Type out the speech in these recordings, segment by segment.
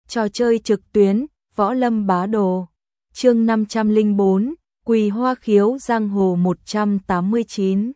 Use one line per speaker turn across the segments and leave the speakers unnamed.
Trò chơi trực tuyến, Võ Lâm Bá Đồ. Chương 504, Quỳ Hoa Khiếu Giang Hồ 189.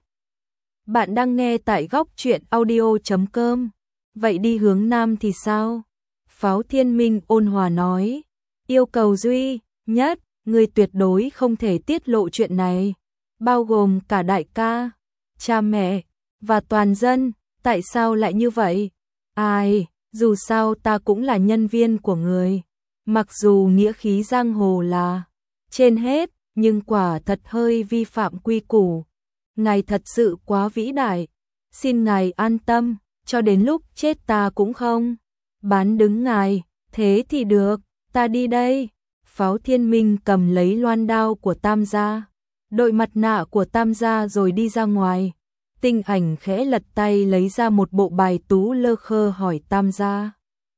Bạn đang nghe tại góc truyện audio.com. Vậy đi hướng Nam thì sao? Pháo Thiên Minh ôn hòa nói. Yêu cầu duy nhất, người tuyệt đối không thể tiết lộ chuyện này. Bao gồm cả đại ca, cha mẹ, và toàn dân. Tại sao lại như vậy? Ai, dù sao ta cũng là nhân viên của người. Mặc dù nghĩa khí giang hồ là trên hết, nhưng quả thật hơi vi phạm quy củ. Ngài thật sự quá vĩ đại. Xin ngài an tâm, cho đến lúc chết ta cũng không bán đứng ngài. Thế thì được, ta đi đây. Pháo Thiên Minh cầm lấy loan đao của Tam gia, đội mặt nạ của Tam gia rồi đi ra ngoài. Tinh Ảnh khẽ lật tay lấy ra một bộ bài tú lơ khơ hỏi Tam gia.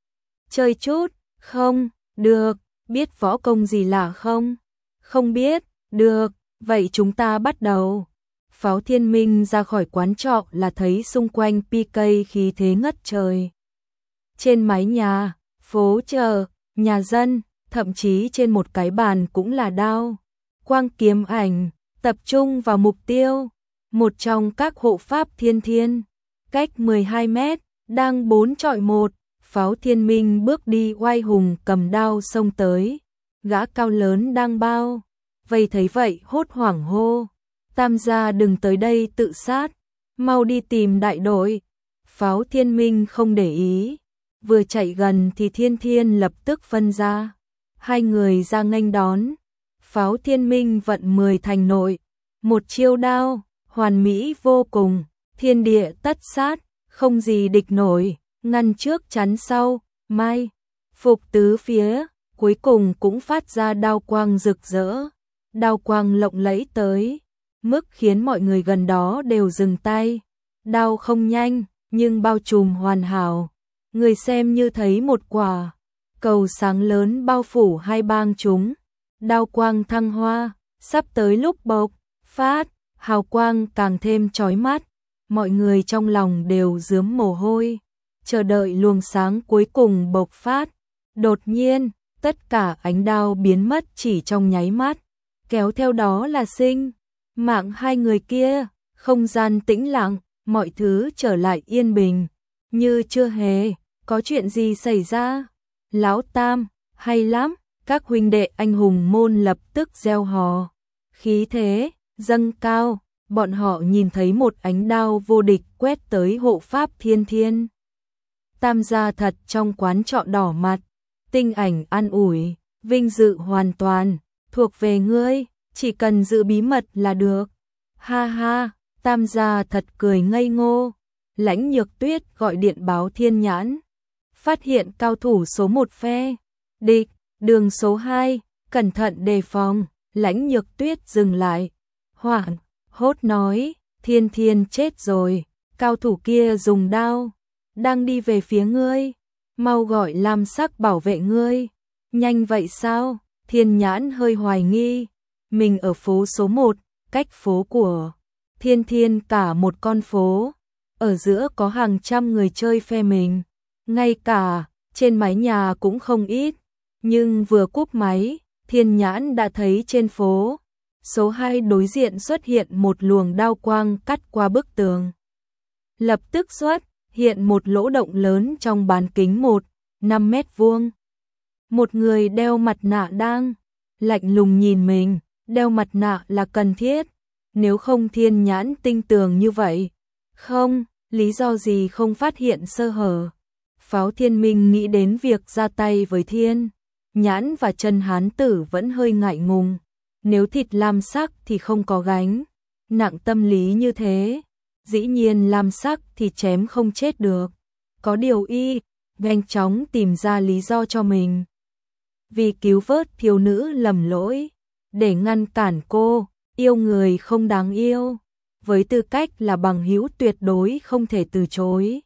Chơi chút, không? Được, biết võ công gì lạ không? Không biết, được, vậy chúng ta bắt đầu. Pháo Thiên Minh ra khỏi quán trọ là thấy xung quanh PK khí thế ngất trời. Trên mái nhà, phố chợ, nhà dân, thậm chí trên một cái bàn cũng là đao, quang kiếm ảnh, tập trung vào mục tiêu. Một trong các hộ pháp thiên thiên, cách 12 mét, đang 4 chọi 1, Pháo Thiên Minh bước đi oai hùng cầm đao xông tới. Gã cao lớn đang bao vây thấy vậy hốt hoảng hô. Tam gia đừng tới đây tự sát, mau đi tìm đại đội. Pháo Thiên Minh không để ý, vừa chạy gần thì Thiên Thiên lập tức phân ra. Hai người ra nghênh đón. Pháo Thiên Minh vận 10 thành nội, một chiêu đao hoàn mỹ vô cùng, thiên địa tất sát, không gì địch nổi, ngăn trước chắn sau, mai phục tứ phía, cuối cùng cũng phát ra đao quang rực rỡ. Đao quang lộng lẫy tới mức khiến mọi người gần đó đều dừng tay. Đao không nhanh, nhưng bao trùm hoàn hảo. Người xem như thấy một quả cầu sáng lớn bao phủ hai bang chúng. Đao quang thăng hoa, sắp tới lúc bộc phát, hào quang càng thêm chói mắt. Mọi người trong lòng đều rướm mồ hôi, chờ đợi luồng sáng cuối cùng bộc phát. Đột nhiên, tất cả ánh đao biến mất chỉ trong nháy mắt, kéo theo đó là sinh mạng hai người kia. Không gian tĩnh lặng, mọi thứ trở lại yên bình, như chưa hề có chuyện gì xảy ra. Lão Tam, hay lắm, các huynh đệ anh hùng môn lập tức reo hò. Khí thế dâng cao, bọn họ nhìn thấy một ánh đao vô địch quét tới hộ pháp Thiên Thiên. Tam gia thật trong quán trọ đỏ mặt. Tinh Ảnh an ủi, vinh dự hoàn toàn thuộc về ngươi, chỉ cần giữ bí mật là được. Ha ha, Tam gia thật cười ngây ngô. Lãnh Nhược Tuyết gọi điện báo Thiên Nhãn, phát hiện cao thủ số 1 phe địch, đường số 2, cẩn thận đề phòng. Lãnh Nhược Tuyết dừng lại, hoảng hốt nói, Thiên Thiên chết rồi, cao thủ kia dùng đao, đang đi về phía ngươi, mau gọi Lam Sắc bảo vệ ngươi. Nhanh vậy sao? Thiên Nhãn hơi hoài nghi, mình ở phố số 1, cách phố của Thiên Thiên cả một con phố, ở giữa có hàng trăm người chơi phe mình, ngay cả trên mái nhà cũng không ít. Nhưng vừa cúp máy, Thiên Nhãn đã thấy trên phố số 2 đối diện xuất hiện một luồng đao quang cắt qua bức tường. Lập tức xuất hiện một lỗ động lớn trong bán kính 1,5 mét vuông. Một người đeo mặt nạ đang lạnh lùng nhìn mình. Đeo mặt nạ là cần thiết, nếu không Thiên Nhãn tinh tường như vậy, không lý do gì không phát hiện sơ hở. Pháo Thiên Minh nghĩ đến việc ra tay với Thiên Nhãn và Trần Hán Tử vẫn hơi ngại ngùng. Nếu thịt Lam Sắc thì không có gánh nặng tâm lý như thế, dĩ nhiên Lam Sắc thì chém không chết được. Có điều y nhanh chóng tìm ra lý do cho mình, vì cứu vớt thiếu nữ lầm lỗi, để ngăn cản cô yêu người không đáng yêu. Với tư cách là bằng hữu tuyệt đối không thể từ chối.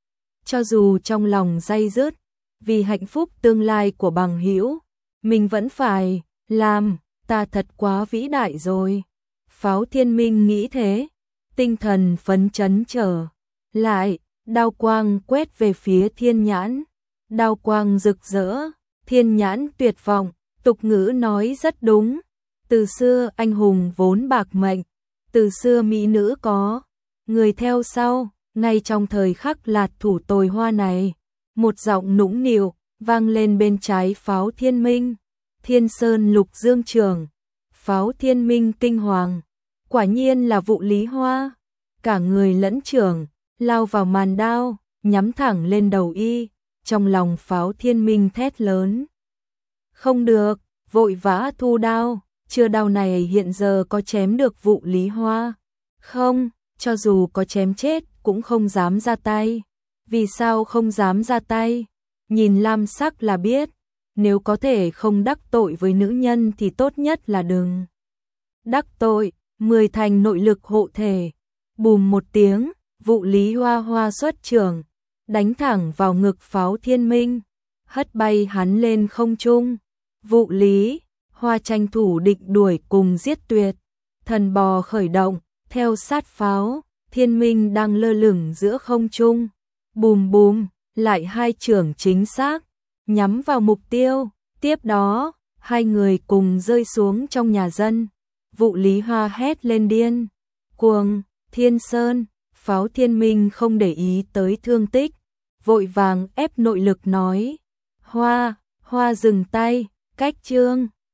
Cho dù trong lòng day dứt, vì hạnh phúc tương lai của bằng hữu, mình vẫn phải làm. Ta thật quá vĩ đại rồi. Pháo Thiên Minh nghĩ thế, tinh thần phấn chấn trở lại. Đao quang quét về phía Thiên Nhãn, đao quang rực rỡ, Thiên Nhãn tuyệt vọng, tục ngữ nói rất đúng. Từ xưa anh hùng vốn bạc mệnh, từ xưa mỹ nữ có người theo sau. Ngay trong thời khắc lạt thủ tồi hoa này, một giọng nũng nịu vang lên bên trái pháo thiên minh. Thiên Sơn Lục Dương Trường, pháo thiên minh kinh hoàng. Quả nhiên là Vụ Lý Hoa. Cả người lẫn trưởng, lao vào màn đao, nhắm thẳng lên đầu y. Trong lòng pháo thiên minh thét lớn. Không được, vội vã thu đao. Chưa đao này hiện giờ có chém được Vụ Lý Hoa? Không, cho dù có chém chết cũng không dám ra tay. Vì sao không dám ra tay? Nhìn lam sắc là biết, nếu có thể không đắc tội với nữ nhân thì tốt nhất là đừng đắc tội. 10 thành nội lực hộ thể. Bùm một tiếng, Vụ Lý Hoa xuất trưởng, đánh thẳng vào ngực pháo thiên minh, hất bay hắn lên không trung. Vụ Lý Hoa tranh thủ định đuổi cùng giết tuyệt. Thần bò khởi động, theo sát pháo, thiên minh đang lơ lửng giữa không trung. Bùm bùm, lại 2 chưởng chính xác, nhắm vào mục tiêu. Tiếp đó, 2 người cùng rơi xuống trong nhà dân. Vụ Lý Hoa hét lên điên cuồng. Thiên Sơn, pháo thiên minh không để ý tới thương tích, vội vàng ép nội lực nói. Hoa dừng tay, cách chương.